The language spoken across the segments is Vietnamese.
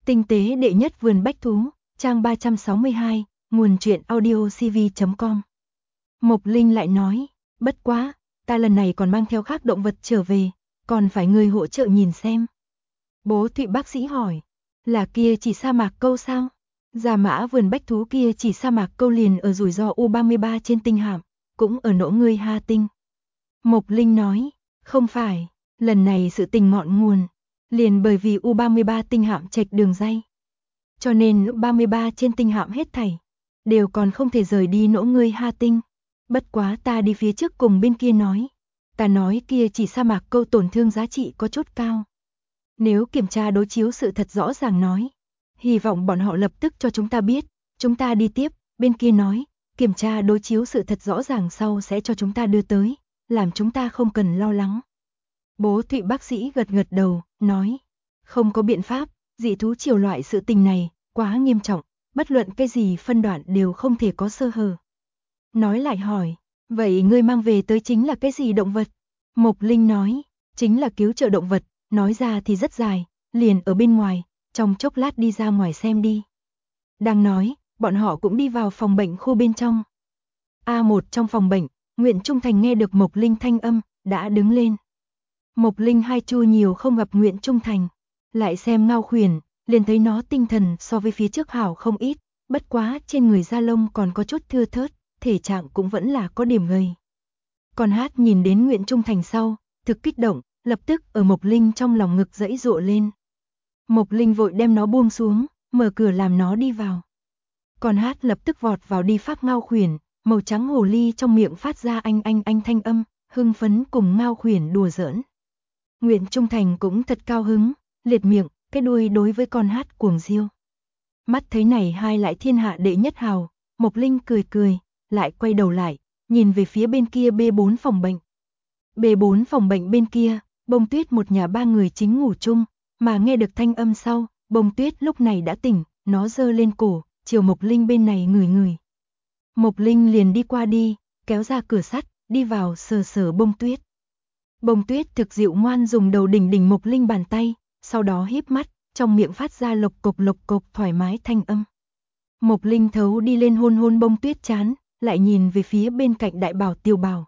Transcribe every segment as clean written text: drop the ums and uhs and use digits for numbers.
Tinh tế đệ nhất vườn bách thú, trang 362, nguồn truyện audiocv.com. Mộc Linh lại nói, bất quá, ta lần này còn mang theo khác động vật trở về, còn phải người hỗ trợ nhìn xem. Bố Thụy bác sĩ hỏi, là kia chỉ sa mạc câu sao? Gia Mã vườn bách thú kia chỉ sa mạc câu liền ở rủi ro U-33 trên tinh hạm, cũng ở nỗ ngươi Ha tinh. Mộc Linh nói, không phải, lần này sự tình ngọn nguồn, liền bởi vì U-33 tinh hạm chệch đường ray. Cho nên U-33 trên tinh hạm hết thảy, đều còn không thể rời đi nỗ ngươi Ha tinh. Bất quá ta đi phía trước cùng bên kia nói, ta nói kia chỉ sa mạc câu tổn thương giá trị có chút cao. Nếu kiểm tra đối chiếu sự thật rõ ràng nói, hy vọng bọn họ lập tức cho chúng ta biết, chúng ta đi tiếp, bên kia nói, kiểm tra đối chiếu sự thật rõ ràng sau sẽ cho chúng ta đưa tới, làm chúng ta không cần lo lắng. Bố Thụy bác sĩ gật gật đầu, nói, không có biện pháp, dị thú triều loại sự tình này, quá nghiêm trọng, bất luận cái gì phân đoạn đều không thể có sơ hở. Nói lại hỏi, vậy ngươi mang về tới chính là cái gì động vật? Mộc Linh nói, chính là cứu trợ động vật, nói ra thì rất dài, liền ở bên ngoài, trong chốc lát đi ra ngoài xem đi. Đang nói, bọn họ cũng đi vào phòng bệnh khu bên trong. A1 trong phòng bệnh, Nguyễn Trung Thành nghe được Mộc Linh thanh âm, đã đứng lên. Mộc Linh hai chu nhiều không gặp Nguyễn Trung Thành, lại xem Ngao Khuyển, liền thấy nó tinh thần so với phía trước hảo không ít, bất quá trên người da lông còn có chút thưa thớt, thể trạng cũng vẫn là có điểm gầy. Còn Hát nhìn đến Nguyễn Trung Thành sau, thực kích động, lập tức ở Mộc Linh trong lòng ngực giãy giụa lên. Mộc Linh vội đem nó buông xuống, mở cửa làm nó đi vào. Còn Hát lập tức vọt vào đi phát Ngao Khuyển, màu trắng hồ ly trong miệng phát ra anh thanh âm, hưng phấn cùng Ngao Khuyển đùa giỡn. Nguyễn Trung Thành cũng thật cao hứng, liệt miệng, cái đuôi đối với con Hát cuồng diêu. Mắt thấy này hai lại thiên hạ đệ nhất hào, Mộc Linh cười cười, lại quay đầu lại, nhìn về phía bên kia B4 phòng bệnh. B4 phòng bệnh bên kia, Bông Tuyết một nhà ba người chính ngủ chung, mà nghe được thanh âm sau, Bông Tuyết lúc này đã tỉnh, nó giơ lên cổ, chiều Mộc Linh bên này ngửi ngửi. Mộc Linh liền đi qua đi, kéo ra cửa sắt, đi vào sờ sờ Bông Tuyết. Bông Tuyết thực dịu ngoan dùng đầu đỉnh Mộc Linh bàn tay, sau đó híp mắt, trong miệng phát ra lộc cộc thoải mái thanh âm. Mộc Linh thấu đi lên hôn hôn Bông Tuyết trán, lại nhìn về phía bên cạnh Đại Bảo Tiểu Bảo.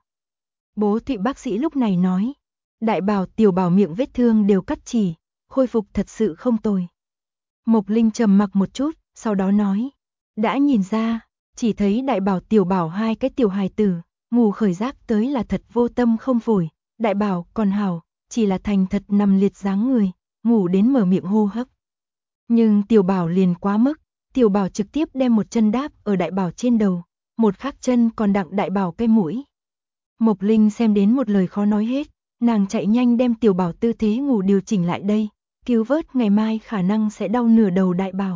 Bố Thụy bác sĩ lúc này nói, Đại Bảo Tiểu Bảo miệng vết thương đều cắt chỉ, khôi phục thật sự không tồi. Mộc Linh trầm mặc một chút, sau đó nói, đã nhìn ra, chỉ thấy Đại Bảo Tiểu Bảo hai cái tiểu hài tử, ngủ khởi giác tới là thật vô tâm không phổi, Đại Bảo còn hảo, chỉ là thành thật nằm liệt dáng người, ngủ đến mở miệng hô hấp. Nhưng Tiểu Bảo liền quá mức, Tiểu Bảo trực tiếp đem một chân đáp ở Đại Bảo trên đầu, một khác chân còn đặng Đại Bảo cái mũi. Mộc Linh xem đến một lời khó nói hết, nàng chạy nhanh đem Tiểu Bảo tư thế ngủ điều chỉnh lại đây, cứu vớt ngày mai khả năng sẽ đau nửa đầu Đại Bảo.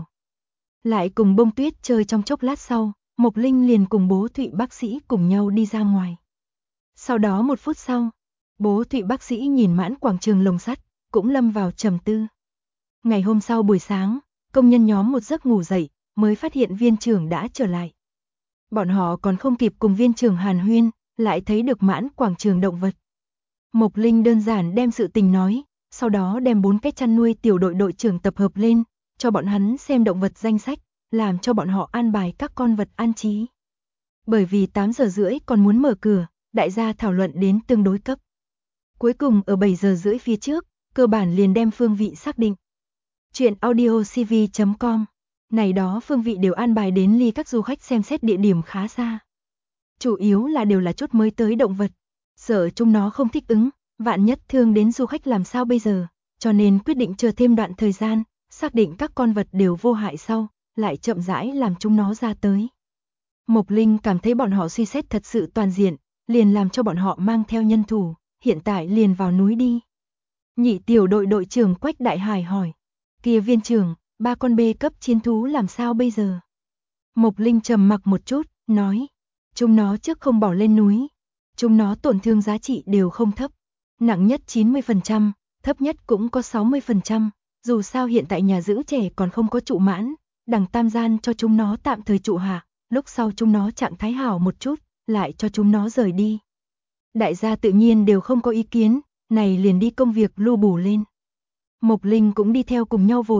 Lại cùng Bông Tuyết chơi trong chốc lát sau, Mộc Linh liền cùng bố Thụy bác sĩ cùng nhau đi ra ngoài. Sau đó một phút sau, bố Thụy bác sĩ nhìn mãn quảng trường lồng sắt, cũng lâm vào trầm tư. Ngày hôm sau buổi sáng, công nhân nhóm một giấc ngủ dậy, mới phát hiện viên trưởng đã trở lại. Bọn họ còn không kịp cùng viên trưởng hàn huyên, lại thấy được mãn quảng trường động vật. Mộc Linh đơn giản đem sự tình nói, sau đó đem 4 cái chăn nuôi tiểu đội đội trưởng tập hợp lên, cho bọn hắn xem động vật danh sách, làm cho bọn họ an bài các con vật an trí. Bởi vì 8 giờ rưỡi còn muốn mở cửa, đại gia thảo luận đến tương đối cấp. Cuối cùng ở 7 giờ rưỡi phía trước, cơ bản liền đem phương vị xác định. Chuyện audiocv.com, này đó phương vị đều an bài đến ly các du khách xem xét địa điểm khá xa. Chủ yếu là đều là chút mới tới động vật, sợ chúng nó không thích ứng, vạn nhất thương đến du khách làm sao bây giờ, cho nên quyết định chờ thêm đoạn thời gian, xác định các con vật đều vô hại sau, lại chậm rãi làm chúng nó ra tới. Mộc Linh cảm thấy bọn họ suy xét thật sự toàn diện, liền làm cho bọn họ mang theo nhân thủ, hiện tại liền vào núi đi. Nhị tiểu đội đội trưởng Quách Đại Hải hỏi, kia viên trưởng, 3 con B cấp chiến thú làm sao bây giờ? Mộc Linh trầm mặc một chút, nói, chúng nó trước không bỏ lên núi, chúng nó tổn thương giá trị đều không thấp, nặng nhất 90%, thấp nhất cũng có 60%, dù sao hiện tại nhà giữ trẻ còn không có trụ mãn, đằng tam gian cho chúng nó tạm thời trụ hạ, lúc sau chúng nó trạng thái hảo một chút, lại cho chúng nó rời đi. Đại gia tự nhiên đều không có ý kiến, này liền đi công việc lưu bù lên. Mộc Linh cũng đi theo cùng nhau vội,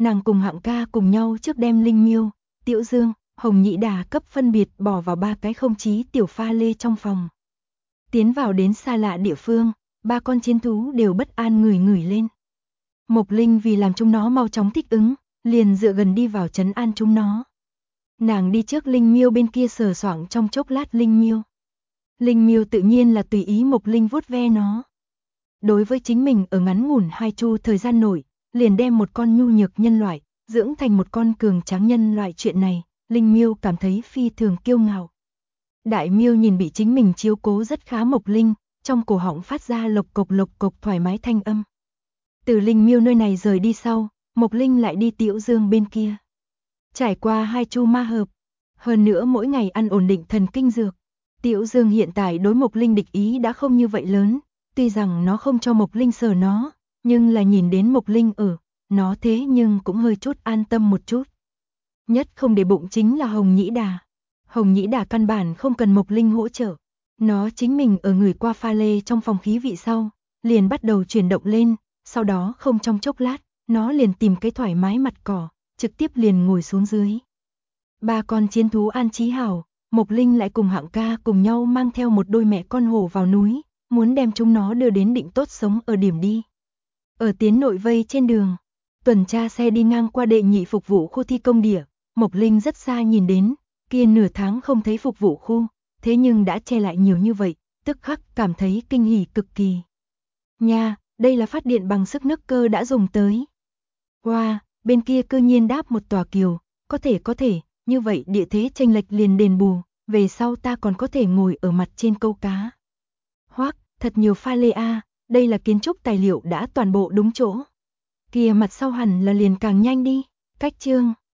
nàng cùng Hạng ca cùng nhau trước đem Linh Miêu, Tiểu Dương, Hồng Nhĩ Đà cấp phân biệt bỏ vào 3 cái không chí tiểu pha lê trong phòng. Tiến vào đến xa lạ địa phương, 3 con chiến thú đều bất an ngửi ngửi lên. Mộc Linh vì làm chúng nó mau chóng thích ứng, liền dựa gần đi vào trấn an chúng nó. Nàng đi trước Linh Miêu bên kia sờ soạng trong chốc lát Linh Miêu. Linh Miêu tự nhiên là tùy ý Mộc Linh vuốt ve nó. Đối với chính mình ở ngắn ngủn 2 chu thời gian nội, liền đem một con nhu nhược nhân loại, dưỡng thành một con cường tráng nhân loại chuyện này, Linh Miêu cảm thấy phi thường kiêu ngạo. Đại Miêu nhìn bị chính mình chiếu cố rất khá Mộc Linh, trong cổ họng phát ra lộc cộc thoải mái thanh âm. Từ Linh Miêu nơi này rời đi sau, Mộc Linh lại đi Tiểu Dương bên kia. Trải qua 2 chu ma hợp, hơn nữa mỗi ngày ăn ổn định thần kinh dược, Tiểu Dương hiện tại đối Mộc Linh địch ý đã không như vậy lớn, tuy rằng nó không cho Mộc Linh sờ nó, nhưng là nhìn đến Mộc Linh ở, nó thế nhưng cũng hơi chút an tâm một chút. Nhất không để bụng chính là Hồng Nhĩ Đà. Hồng Nhĩ Đà căn bản không cần Mộc Linh hỗ trợ, nó chính mình ở người qua pha lê trong phòng khí vị sau, liền bắt đầu chuyển động lên, sau đó không trong chốc lát, nó liền tìm cái thoải mái mặt cỏ, trực tiếp liền ngồi xuống dưới. 3 con chiến thú an trí hảo, Mộc Linh lại cùng Hạng ca cùng nhau mang theo một đôi mẹ con hổ vào núi, muốn đem chúng nó đưa đến định tốt sống ở điểm đi. Ở tiến nội vây trên đường, tuần tra xe đi ngang qua đệ nhị phục vụ khu thi công địa, Mộc Linh rất xa nhìn đến, kia nửa tháng không thấy phục vụ khu, thế nhưng đã che lại nhiều như vậy, tức khắc cảm thấy kinh hỉ cực kỳ. Nha, đây là phát điện bằng sức nức cơ đã dùng tới. Wow, bên kia cư nhiên đáp một tòa kiều, có thể, như vậy địa thế chênh lệch liền đền bù, về sau ta còn có thể ngồi ở mặt trên câu cá. Hoắc, thật nhiều pha lê a, đây là kiến trúc tài liệu đã toàn bộ đúng chỗ. Kìa mặt sau hẳn là liền càng nhanh đi, cách chương